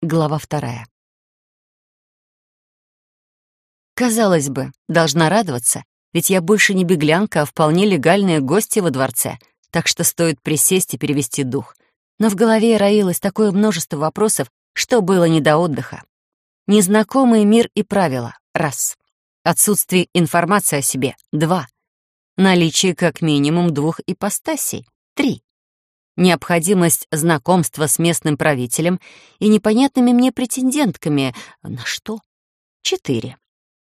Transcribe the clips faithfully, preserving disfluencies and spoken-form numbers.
Глава вторая. Казалось бы, должна радоваться, ведь я больше не беглянка, а вполне легальные гости во дворце, так что стоит присесть и перевести дух. Но в голове роилось такое множество вопросов, что было не до отдыха. Незнакомый мир и правила — раз. Отсутствие информации о себе — два. Наличие как минимум двух ипостасей — три. Необходимость знакомства с местным правителем и непонятными мне претендентками — на что? Четыре.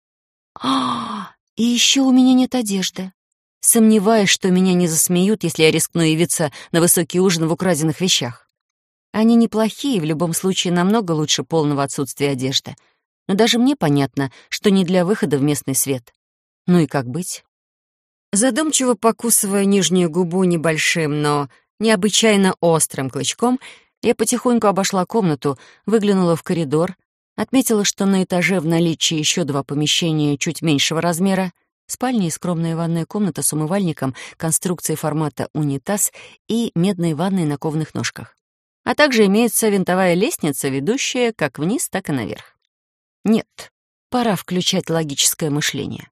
А, и еще у меня нет одежды. Сомневаюсь, что меня не засмеют, если я рискну явиться на высокий ужин в украденных вещах. Они неплохие, в любом случае намного лучше полного отсутствия одежды. Но даже мне понятно, что не для выхода в местный свет. Ну и как быть? Задумчиво покусывая нижнюю губу небольшим, но необычайно острым клычком, я потихоньку обошла комнату, выглянула в коридор, отметила, что на этаже в наличии еще два помещения чуть меньшего размера, спальня и скромная ванная комната с умывальником конструкции формата унитаз и медной ванной на кованых ножках. А также имеется винтовая лестница, ведущая как вниз, так и наверх. Нет, пора включать логическое мышление.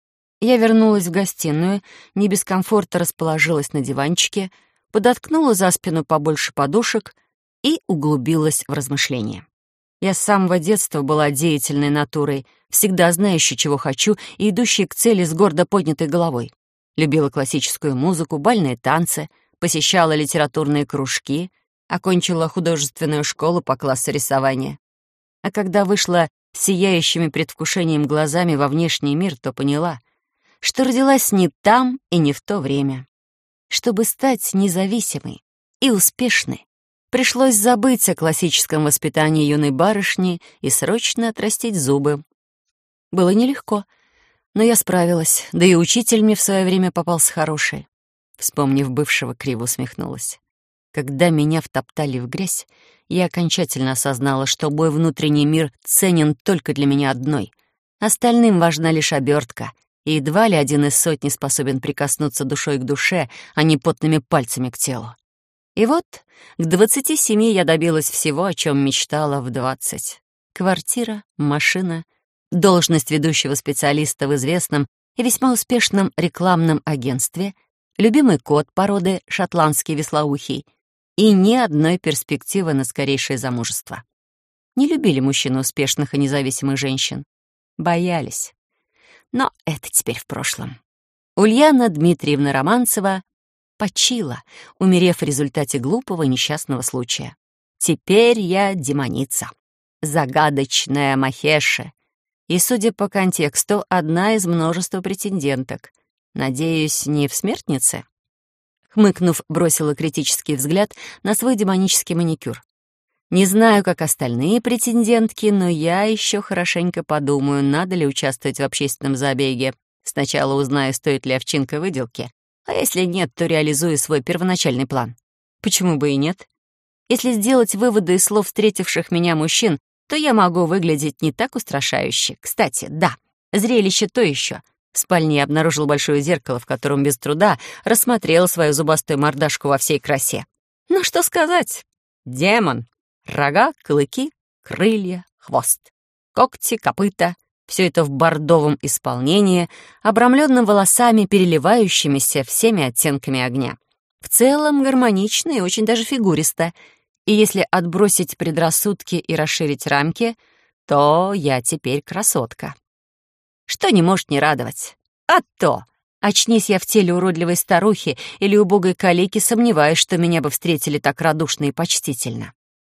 Я вернулась в гостиную, не без комфорта расположилась на диванчике, подоткнула за спину побольше подушек и углубилась в размышления. Я с самого детства была деятельной натурой, всегда знающей, чего хочу, и идущей к цели с гордо поднятой головой. Любила классическую музыку, бальные танцы, посещала литературные кружки, окончила художественную школу по классу рисования. А когда вышла с сияющими предвкушением глазами во внешний мир, то поняла, что родилась не там и не в то время. Чтобы стать независимой и успешной, пришлось забыть о классическом воспитании юной барышни и срочно отрастить зубы. Было нелегко, но я справилась, да и учитель мне в свое время попался хороший. Вспомнив бывшего, криво усмехнулась. Когда меня втоптали в грязь, я окончательно осознала, что мой внутренний мир ценен только для меня одной. Остальным важна лишь обертка, и едва ли один из сотни способен прикоснуться душой к душе, а не потными пальцами к телу. И вот к двадцати семи я добилась всего, о чем мечтала в двадцать. Квартира, машина, должность ведущего специалиста в известном и весьма успешном рекламном агентстве, любимый кот породы шотландский вислоухий и ни одной перспективы на скорейшее замужество. Не любили мужчины успешных и независимых женщин. Боялись. Но это теперь в прошлом. Ульяна Дмитриевна Романцева почила, умерев в результате глупого несчастного случая. Теперь я демоница, загадочная Махеша, и, судя по контексту, одна из множества претенденток. Надеюсь, не в смертнице? Хмыкнув, бросила критический взгляд на свой демонический маникюр. Не знаю, как остальные претендентки, но я еще хорошенько подумаю, надо ли участвовать в общественном забеге. Сначала узнаю, стоит ли овчинка выделки, а если нет, то реализую свой первоначальный план. Почему бы и нет? Если сделать выводы из слов встретивших меня мужчин, то я могу выглядеть не так устрашающе. Кстати, да, зрелище то еще. В спальне я обнаружил большое зеркало, в котором без труда рассмотрел свою зубастую мордашку во всей красе. Ну что сказать? Демон. Рога, клыки, крылья, хвост. Когти, копыта. Все это в бордовом исполнении, обрамленном волосами, переливающимися всеми оттенками огня. В целом гармонично и очень даже фигуристо. И если отбросить предрассудки и расширить рамки, то я теперь красотка. Что не может не радовать? А то! Очнись я в теле уродливой старухи или убогой калеки, сомневаюсь, что меня бы встретили так радушно и почтительно.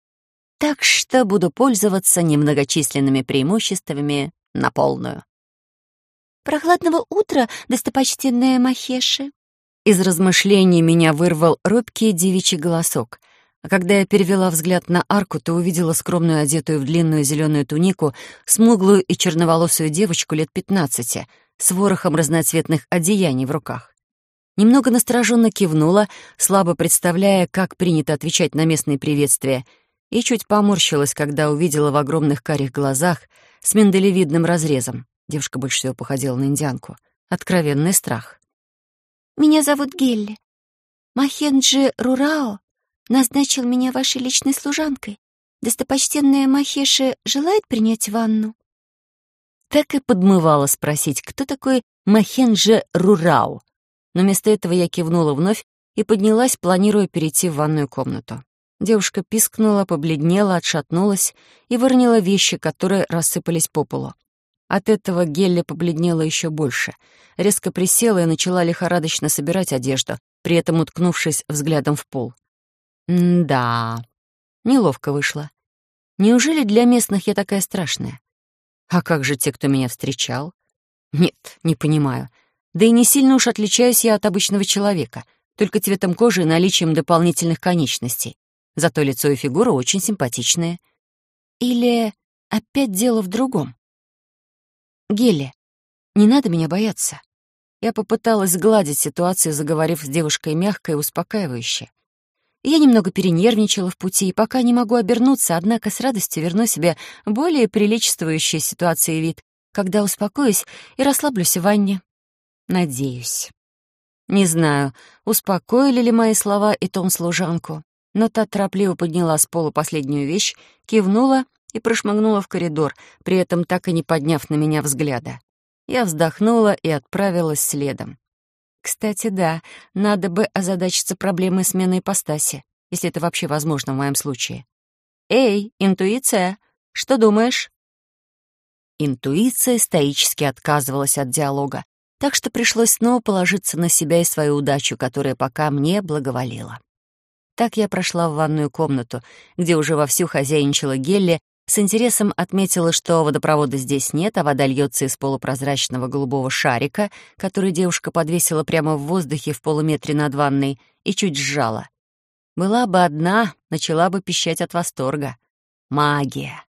Так что буду пользоваться немногочисленными преимуществами на полную. «Прохладного утра, достопочтенная Махеша!» Из размышлений меня вырвал робкий девичий голосок, а когда я перевела взгляд на арку, то увидела скромную, одетую в длинную зеленую тунику, смуглую и черноволосую девочку лет пятнадцати с ворохом разноцветных одеяний в руках. Немного настороженно кивнула, слабо представляя, как принято отвечать на местные приветствия, и чуть поморщилась, когда увидела в огромных карих глазах с миндалевидным разрезом. Девушка больше всего походила на индианку. Откровенный страх. «Меня зовут Гелли. Махенджи Рурао назначил меня вашей личной служанкой. Достопочтенная Махеши желает принять ванну? Так и подмывала спросить, кто такой Махенджи Рурау. Но вместо этого я кивнула вновь и поднялась, планируя перейти в ванную комнату. Девушка пискнула, побледнела, отшатнулась и выронила вещи, которые рассыпались по полу. От этого Гелля побледнела еще больше. Резко присела и начала лихорадочно собирать одежду, при этом уткнувшись взглядом в пол. М-да, неловко вышло. Неужели для местных я такая страшная? А как же те, кто меня встречал? Нет, не понимаю. Да и не сильно уж отличаюсь я от обычного человека, только цветом кожи и наличием дополнительных конечностей. Зато лицо и фигура очень симпатичные. Или опять дело в другом? Гелли, не надо меня бояться. Я попыталась сгладить ситуацию, заговорив с девушкой мягко и успокаивающе. Я немного перенервничала в пути и пока не могу обернуться, однако с радостью верну себе более приличествующий ситуации вид, когда успокоюсь и расслаблюсь в ванне. Надеюсь. Не знаю, успокоили ли мои слова и тон служанку, но та торопливо подняла с пола последнюю вещь, кивнула и прошмыгнула в коридор, при этом так и не подняв на меня взгляда. Я вздохнула и отправилась следом. Кстати, да, надо бы озадачиться проблемой смены ипостаси, если это вообще возможно в моем случае. «Эй, интуиция, что думаешь?» Интуиция стоически отказывалась от диалога, так что пришлось снова положиться на себя и свою удачу, которая пока мне благоволила. Так я прошла в ванную комнату, где уже вовсю хозяйничала Гелли, с интересом отметила, что водопровода здесь нет, а вода льется из полупрозрачного голубого шарика, который девушка подвесила прямо в воздухе в полуметре над ванной, и чуть сжала. Была бы одна, начала бы пищать от восторга. Магия.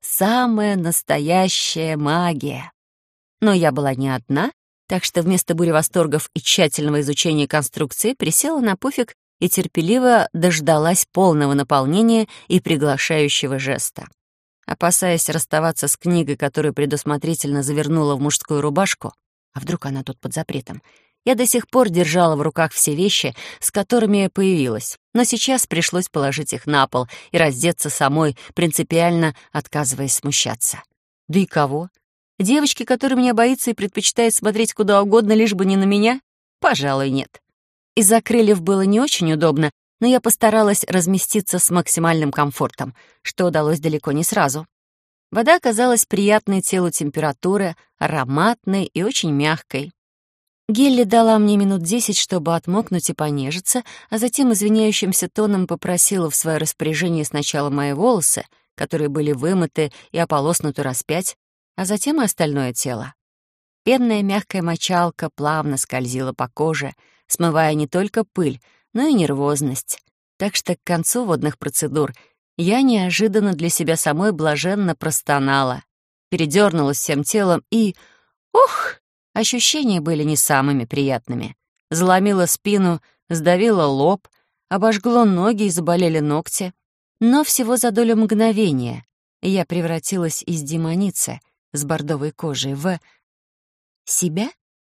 Самая настоящая магия. Но я была не одна, так что вместо бури восторгов и тщательного изучения конструкции присела на пуфик и терпеливо дождалась полного наполнения и приглашающего жеста. Опасаясь расставаться с книгой, которую предусмотрительно завернула в мужскую рубашку, а вдруг она тут под запретом, я до сих пор держала в руках все вещи, с которыми я появилась, но сейчас пришлось положить их на пол и раздеться самой, принципиально отказываясь смущаться. Да и кого? Девочки, которая меня боится и предпочитает смотреть куда угодно, лишь бы не на меня? Пожалуй, нет. Из-за крыльев было не очень удобно, но я постаралась разместиться с максимальным комфортом, что удалось далеко не сразу. Вода оказалась приятной телу температуры, ароматной и очень мягкой. Гелли дала мне минут десять, чтобы отмокнуть и понежиться, а затем извиняющимся тоном попросила в свое распоряжение сначала мои волосы, которые были вымыты и ополоснуты раз пять, а затем и остальное тело. Пенная мягкая мочалка плавно скользила по коже, смывая не только пыль, но и нервозность. Так что к концу водных процедур я неожиданно для себя самой блаженно простонала, передернулась всем телом и... Ух! Ощущения были не самыми приятными. Заломила спину, сдавила лоб, обожгло ноги и заболели ногти. Но всего за долю мгновения я превратилась из демоницы с бордовой кожей в... себя?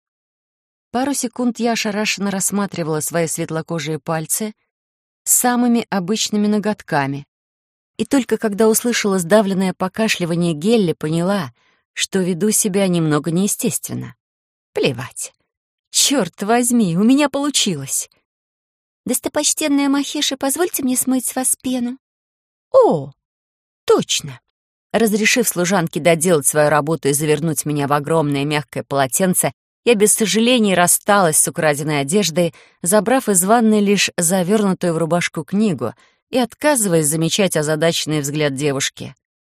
Пару секунд я ошарашенно рассматривала свои светлокожие пальцы с самыми обычными ноготками. И только когда услышала сдавленное покашливание Гелли, поняла, что веду себя немного неестественно. Плевать. Чёрт возьми, у меня получилось. Достопочтенная Махеши, позвольте мне смыть с вас пену. О, точно. Разрешив служанке доделать свою работу и завернуть меня в огромное мягкое полотенце, я без сожалений рассталась с украденной одеждой, забрав из ванной лишь завернутую в рубашку книгу и отказываясь замечать озадаченный взгляд девушки.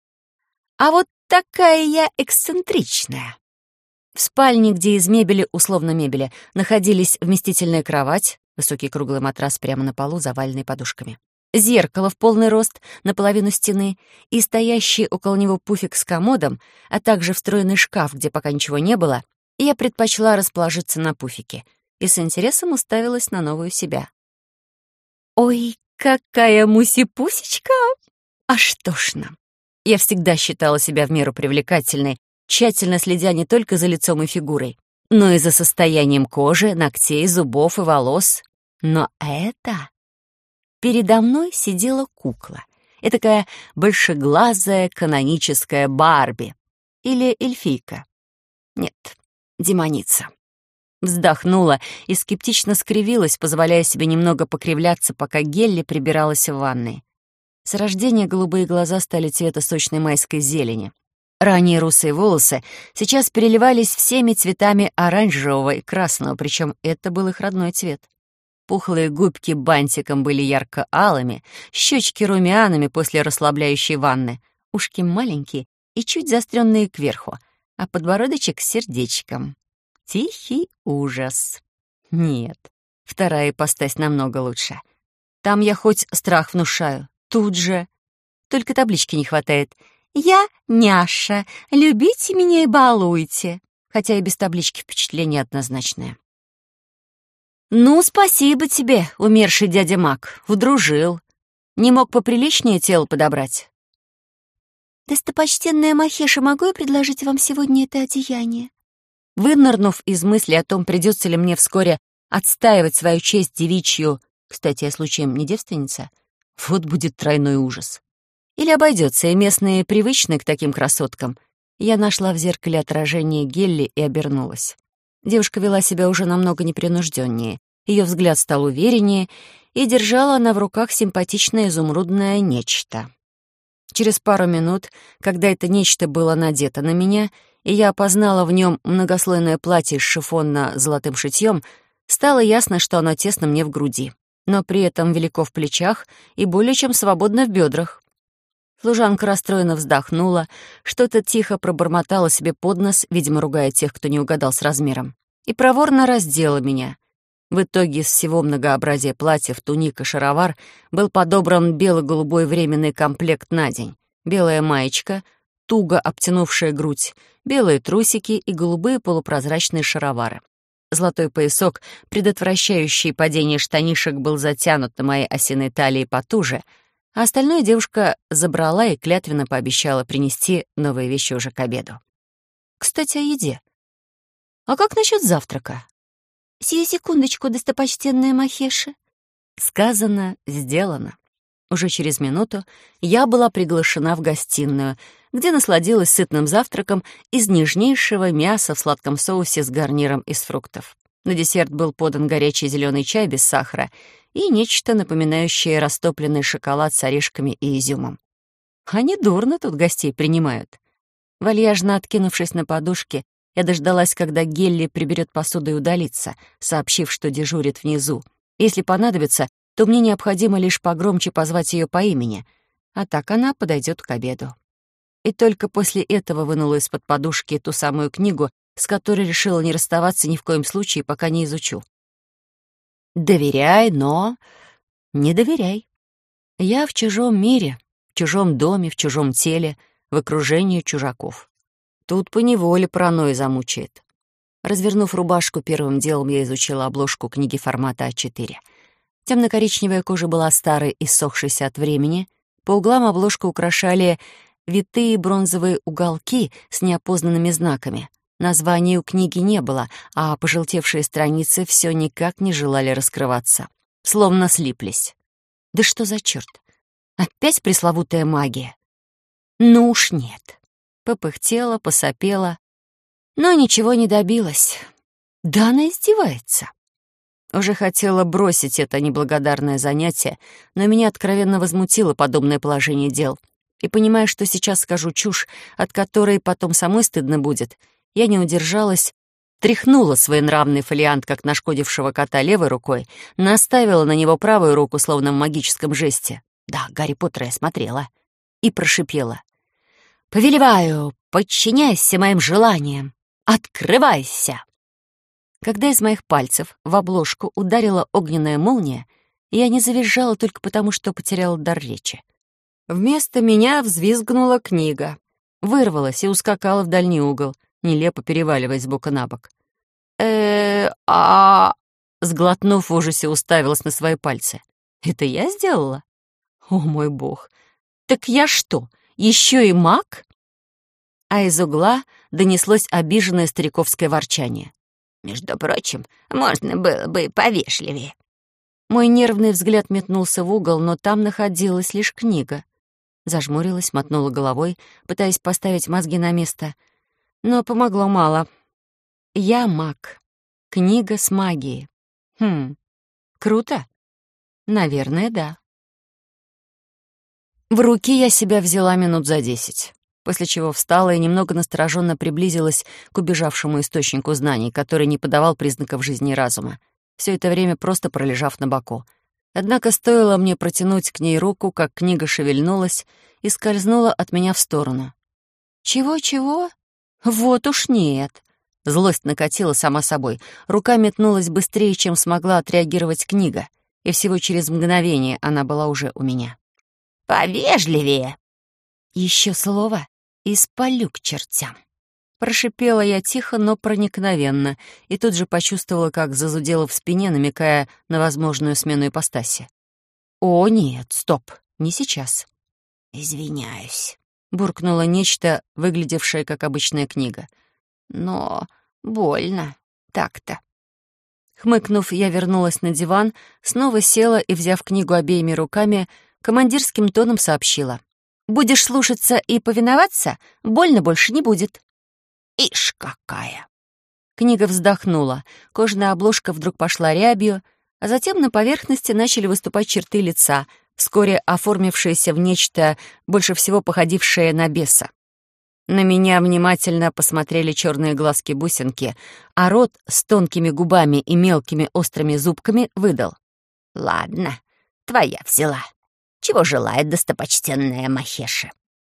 А вот такая я эксцентричная. В спальне, где из мебели, условно мебели, находились вместительная кровать, высокий круглый матрас прямо на полу, заваленный подушками, зеркало в полный рост наполовину стены и стоящий около него пуфик с комодом, а также встроенный шкаф, где пока ничего не было, я предпочла расположиться на пуфике и с интересом уставилась на новую себя. «Ой, какая муси-пусечка! Аж тошно!» Я всегда считала себя в меру привлекательной, тщательно следя не только за лицом и фигурой, но и за состоянием кожи, ногтей, зубов и волос. Но это... Передо мной сидела кукла, Этакая большеглазая каноническая Барби. Или эльфийка. Нет, демоница. Вздохнула и скептично скривилась, позволяя себе немного покривляться, пока Гелли прибиралась в ванной. С рождения голубые глаза стали цвета сочной майской зелени. Ранее русые волосы сейчас переливались всеми цветами оранжевого и красного, причем это был их родной цвет. Пухлые губки бантиком были ярко-алыми, щечки румяными после расслабляющей ванны, ушки маленькие и чуть заостренные кверху, а подбородочек с сердечком. Тихий ужас. Нет, вторая ипостась намного лучше. Там я хоть страх внушаю, тут же. Только таблички не хватает. «Я няша, любите меня и балуйте», хотя и без таблички впечатление однозначное. «Ну, спасибо тебе, умерший дядя Мак, удружил. Не мог поприличнее тело подобрать?» «Достопочтенная Махеша, могу я предложить вам сегодня это одеяние?» Вынырнув из мысли о том, придется ли мне вскоре отстаивать свою честь девичью, кстати, я случаем не девственница, вот будет тройной ужас. Или обойдется, и местные привычные к таким красоткам. Я нашла в зеркале отражение Гелли и обернулась. Девушка вела себя уже намного непринужденнее. Ее взгляд стал увереннее, и держала она в руках симпатичное изумрудное нечто. Через пару минут, когда это нечто было надето на меня, и я опознала в нем многослойное платье из шифона с золотым шитьем, стало ясно, что оно тесно мне в груди, но при этом велико в плечах и более чем свободно в бедрах. Служанка расстроенно вздохнула, что-то тихо пробормотала себе под нос, видимо, ругая тех, кто не угадал с размером, и проворно раздела меня. В итоге из всего многообразия платьев, туник и шаровар был подобран бело-голубой временный комплект на день. Белая маечка, туго обтянувшая грудь, белые трусики и голубые полупрозрачные шаровары. Золотой поясок, предотвращающий падение штанишек, был затянут на моей осиной талии потуже, а остальное девушка забрала и клятвенно пообещала принести новые вещи уже к обеду. Кстати, о еде. А как насчет завтрака? «Сию секундочку, достопочтенная Махеша». Сказано, сделано. Уже через минуту я была приглашена в гостиную, где насладилась сытным завтраком из нежнейшего мяса в сладком соусе с гарниром из фруктов. На десерт был подан горячий зеленый чай без сахара и нечто напоминающее растопленный шоколад с орешками и изюмом. Они дурно тут гостей принимают. Вальяжно откинувшись на подушке, я дождалась, когда Гелли приберет посуду и удалится, сообщив, что дежурит внизу. Если понадобится, то мне необходимо лишь погромче позвать ее по имени, а так она подойдет к обеду. И только после этого вынула из-под подушки ту самую книгу, с которой решила не расставаться ни в коем случае, пока не изучу. Доверяй, но не доверяй. Я в чужом мире, в чужом доме, в чужом теле, в окружении чужаков. Тут поневоле паранойя замучает. Развернув рубашку, первым делом я изучила обложку книги формата а четыре. Темно-коричневая кожа была старой и ссохшейся от времени. По углам обложку украшали витые бронзовые уголки с неопознанными знаками. Названия у книги не было, а пожелтевшие страницы все никак не желали раскрываться. Словно слиплись. Да что за черт? Опять пресловутая магия? Ну уж нет. Попыхтела, посопела, но ничего не добилась. Да она издевается. Уже хотела бросить это неблагодарное занятие, но меня откровенно возмутило подобное положение дел. И понимая, что сейчас скажу чушь, от которой потом самой стыдно будет, я не удержалась, тряхнула своенравный фолиант, как нашкодившего кота, левой рукой, наставила на него правую руку, словно в магическом жесте. Да, Гарри Поттера я смотрела. И прошипела. «Повелеваю, подчиняйся моим желаниям! Открывайся!» Когда из моих пальцев в обложку ударила огненная молния, я не завизжала только потому, что потеряла дар речи. Вместо меня взвизгнула книга, вырвалась и ускакала в дальний угол, нелепо переваливаясь с бока на бок. э а Сглотнув в ужасе, уставилась на свои пальцы. «Это я сделала? О, мой бог! Так я что, еще и маг?» А из угла донеслось обиженное стариковское ворчание. «Между прочим, можно было бы повежливее». Мой нервный взгляд метнулся в угол, но там находилась лишь книга. Зажмурилась, мотнула головой, пытаясь поставить мозги на место. Но помогло мало. «Я маг. Книга с магией». Хм, круто? Наверное, да. В руки я себя взяла минут за десять, после чего встала и немного настороженно приблизилась к убежавшему источнику знаний, который не подавал признаков жизни и разума, все это время просто пролежав на боку. Однако стоило мне протянуть к ней руку, как книга шевельнулась и скользнула от меня в сторону. «Чего-чего? Вот уж нет!» Злость накатила сама собой. Рука метнулась быстрее, чем смогла отреагировать книга, и всего через мгновение она была уже у меня. «Повежливее!» «Еще слово и спалю к чертям!» Прошипела я тихо, но проникновенно, и тут же почувствовала, как зазудела в спине, намекая на возможную смену ипостаси. «О, нет, стоп, не сейчас!» «Извиняюсь», — буркнуло нечто, выглядевшее как обычная книга. «но больно так-то». Хмыкнув, я вернулась на диван, снова села и, взяв книгу обеими руками, командирским тоном сообщила. «Будешь слушаться и повиноваться, больно больше не будет». «Ишь какая!» Книга вздохнула, кожаная обложка вдруг пошла рябью, а затем на поверхности начали выступать черты лица, вскоре оформившиеся в нечто, больше всего походившее на беса. На меня внимательно посмотрели черные глазки-бусинки, а рот с тонкими губами и мелкими острыми зубками выдал. «Ладно, твоя взяла. Чего желает достопочтенная Махеша?»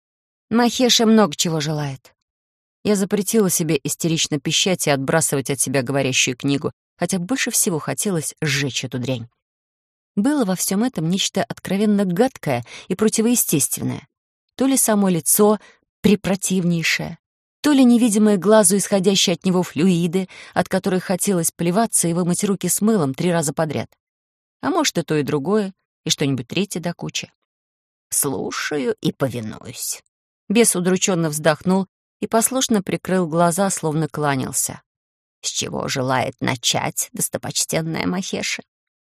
Махеша много чего желает. Я запретила себе истерично пищать и отбрасывать от себя говорящую книгу, хотя больше всего хотелось сжечь эту дрянь. Было во всем этом нечто откровенно гадкое и противоестественное. То ли само лицо препротивнейшее, то ли невидимые глазу исходящие от него флюиды, от которых хотелось плеваться и вымыть руки с мылом три раза подряд. А может, и то, и другое, и что-нибудь третье до кучи. «Слушаю и повинуюсь». Бес удрученно вздохнул и послушно прикрыл глаза, словно кланялся. «С чего желает начать достопочтенная Махеша?»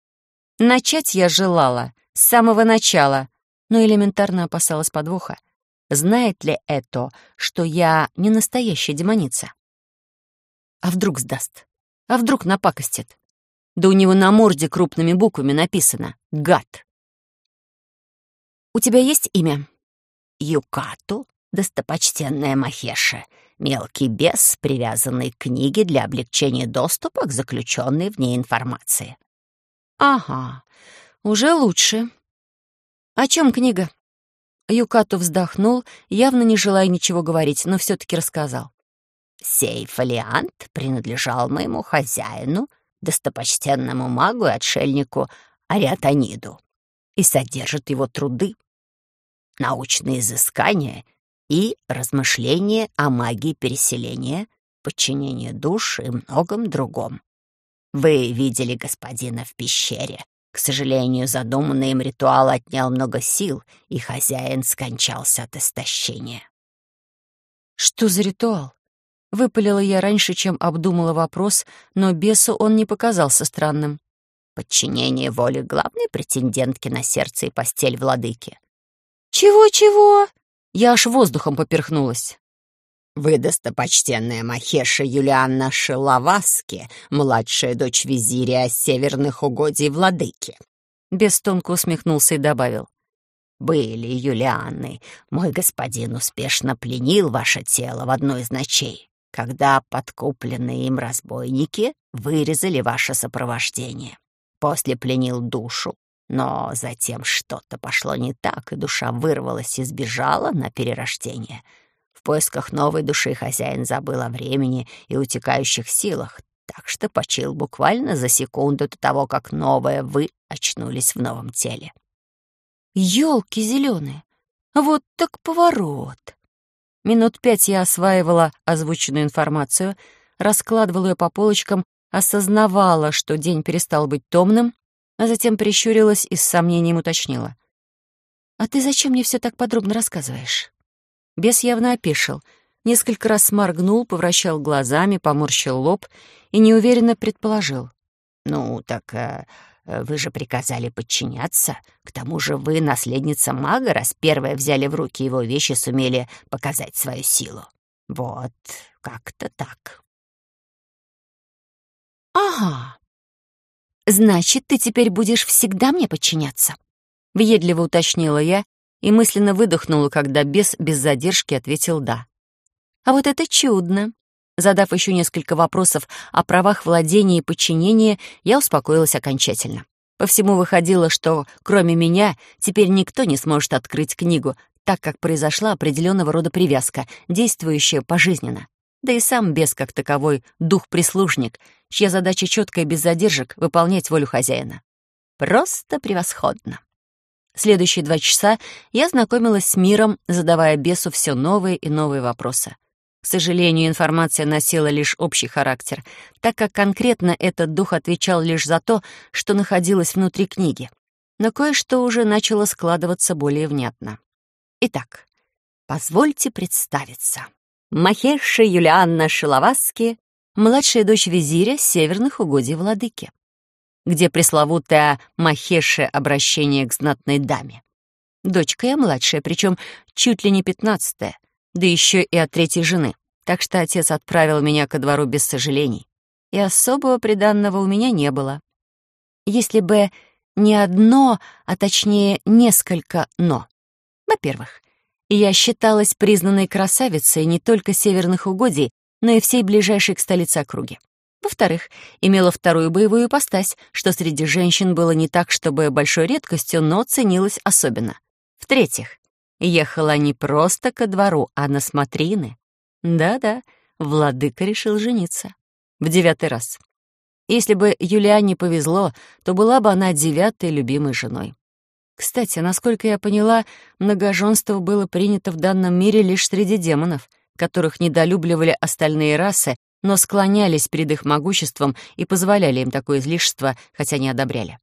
Начать я желала с самого начала, но элементарно опасалась подвоха. Знает ли это, что я не настоящая демоница? А вдруг сдаст? А вдруг напакостит? Да у него на морде крупными буквами написано «Гад». «У тебя есть имя?» «Юкату, достопочтенная Махеша, мелкий бес, привязанный к книге для облегчения доступа к заключенной в ней информации». «Ага, уже лучше. О чем книга?» Юкату вздохнул, явно не желая ничего говорить, но все-таки рассказал. «Сей фолиант принадлежал моему хозяину, достопочтенному магу и отшельнику Ариатониду, и содержит его труды, научные изыскания и размышления о магии переселения, подчинении душ и многом другом. Вы видели господина в пещере. К сожалению, задуманный им ритуал отнял много сил, и хозяин скончался от истощения». «Что за ритуал?» Выпалила я раньше, чем обдумала вопрос, но бесу он не показался странным. «Подчинение воле главной претендентки на сердце и постель владыки». «Чего-чего?» Я аж воздухом поперхнулась. «Вы, достопочтенная Махеша Юлианна Шиловаски, младшая дочь визиря северных угодий владыки». Бес тонко усмехнулся и добавил. «Были Юлианны. Мой господин успешно пленил ваше тело в одной из ночей, когда подкупленные им разбойники вырезали ваше сопровождение. После пленил душу, но затем что-то пошло не так, и душа вырвалась и сбежала на перерождение. В поисках новой души хозяин забыл о времени и утекающих силах, так что почил буквально за секунду до того, как новое вы очнулись в новом теле». «Ёлки зеленые! Вот так поворот!» Минут пять я осваивала озвученную информацию, раскладывала ее по полочкам, осознавала, что день перестал быть томным, а затем прищурилась и с сомнением уточнила. «А ты зачем мне все так подробно рассказываешь?» Бес явно опешил, несколько раз моргнул, повращал глазами, поморщил лоб и неуверенно предположил. «Ну, так э, Э, Вы же приказали подчиняться. К тому же вы наследница мага, раз первая взяли в руки его вещи, сумели показать свою силу. Вот, как-то так». «Ага, значит, ты теперь будешь всегда мне подчиняться?» — въедливо уточнила я и мысленно выдохнула, когда бес без задержки ответил «да». А вот это чудно. Задав еще несколько вопросов о правах владения и подчинения, я успокоилась окончательно. По всему выходило, что кроме меня теперь никто не сможет открыть книгу, так как произошла определенного рода привязка, действующая пожизненно. Да и сам бес как таковой дух-прислужник, чья задача четко и без задержек выполнять волю хозяина. Просто превосходно. Следующие два часа я знакомилась с миром, задавая бесу все новые и новые вопросы. К сожалению, информация носила лишь общий характер, так как конкретно этот дух отвечал лишь за то, что находилось внутри книги. Но кое-что уже начало складываться более внятно. Итак, позвольте представиться. Махеша Юлианна Шиловаски, младшая дочь визиря северных угодий владыки, где пресловутая Махеше обращение к знатной даме. Дочка я младшая, причем чуть ли не пятнадцатая, да еще и от третьей жены, так что отец отправил меня ко двору без сожалений, и особого приданного у меня не было. Если бы не одно, а точнее несколько «но». Во-первых, я считалась признанной красавицей не только северных угодий, но и всей ближайшей к столице округи. Во-вторых, имела вторую боевую ипостась, что среди женщин было не так, чтобы большой редкостью, но ценилось особенно. В-третьих, ехала не просто ко двору, а на смотрины. Да-да, владыка решил жениться. В девятый раз. Если бы Юлиане повезло, то была бы она девятой любимой женой. Кстати, насколько я поняла, многоженство было принято в данном мире лишь среди демонов, которых недолюбливали остальные расы, но склонялись перед их могуществом и позволяли им такое излишество, хотя не одобряли.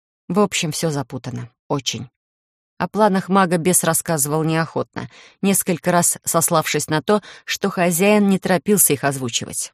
В общем, все запутано. Очень. О планах мага бес рассказывал неохотно, несколько раз сославшись на то, что хозяин не торопился их озвучивать.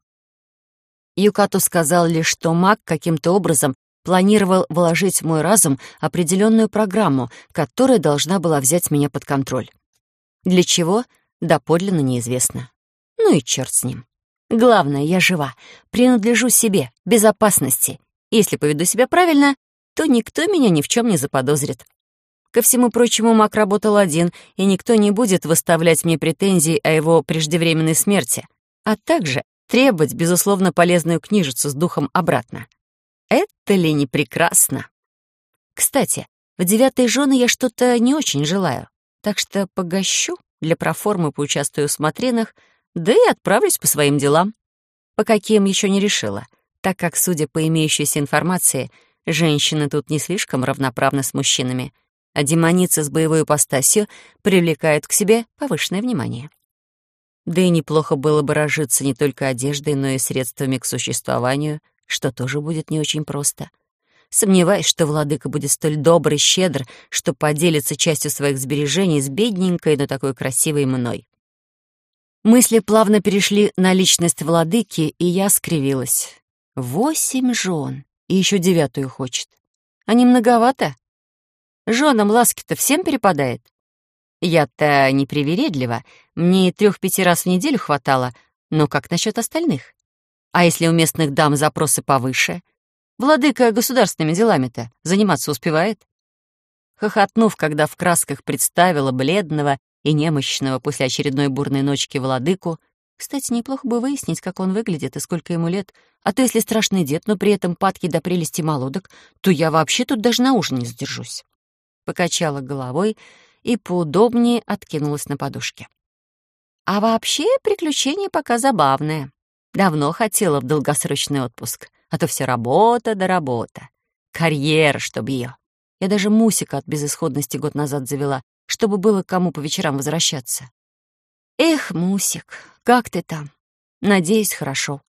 Юкату сказал лишь, что маг каким-то образом планировал вложить в мой разум определенную программу, которая должна была взять меня под контроль. Для чего? Доподлинно неизвестно. Ну и черт с ним. Главное, я жива, принадлежу себе, безопасности. Если поведу себя правильно, то никто меня ни в чем не заподозрит. Ко всему прочему, маг работал один, и никто не будет выставлять мне претензий о его преждевременной смерти, а также требовать, безусловно, полезную книжицу с духом обратно. Это ли не прекрасно? Кстати, в девятой жены я что-то не очень желаю, так что погощу, для проформы поучаствую в смотринах, да и отправлюсь по своим делам. По каким еще не решила, так как, судя по имеющейся информации, женщины тут не слишком равноправны с мужчинами, а демоницы с боевой ипостасью привлекают к себе повышенное внимание. Да и неплохо было бы разжиться не только одеждой, но и средствами к существованию, что тоже будет не очень просто. Сомневаюсь, что владыка будет столь добр и щедр, что поделится частью своих сбережений с бедненькой, но такой красивой мной. Мысли плавно перешли на личность владыки, и я скривилась. Восемь жен, и еще девятую хочет. А не многовато? Женам ласки-то всем перепадает. Я-то не привередлива, мне и трех-пяти раз в неделю хватало, но как насчет остальных? А если у местных дам запросы повыше? Владыка государственными делами-то заниматься успевает? Хохотнув, когда в красках представила бледного и немощного после очередной бурной ночки владыку, кстати, неплохо бы выяснить, как он выглядит и сколько ему лет, а то если страшный дед, но при этом падки до прелести молодок, то я вообще тут даже на ужин не задержусь. Покачала головой и поудобнее откинулась на подушке. А вообще приключение пока забавное. Давно хотела в долгосрочный отпуск, а то все работа да работа. Карьера, чтоб ее. Я даже Мусика от безысходности год назад завела, чтобы было кому по вечерам возвращаться. Эх, Мусик, как ты там? Надеюсь, хорошо.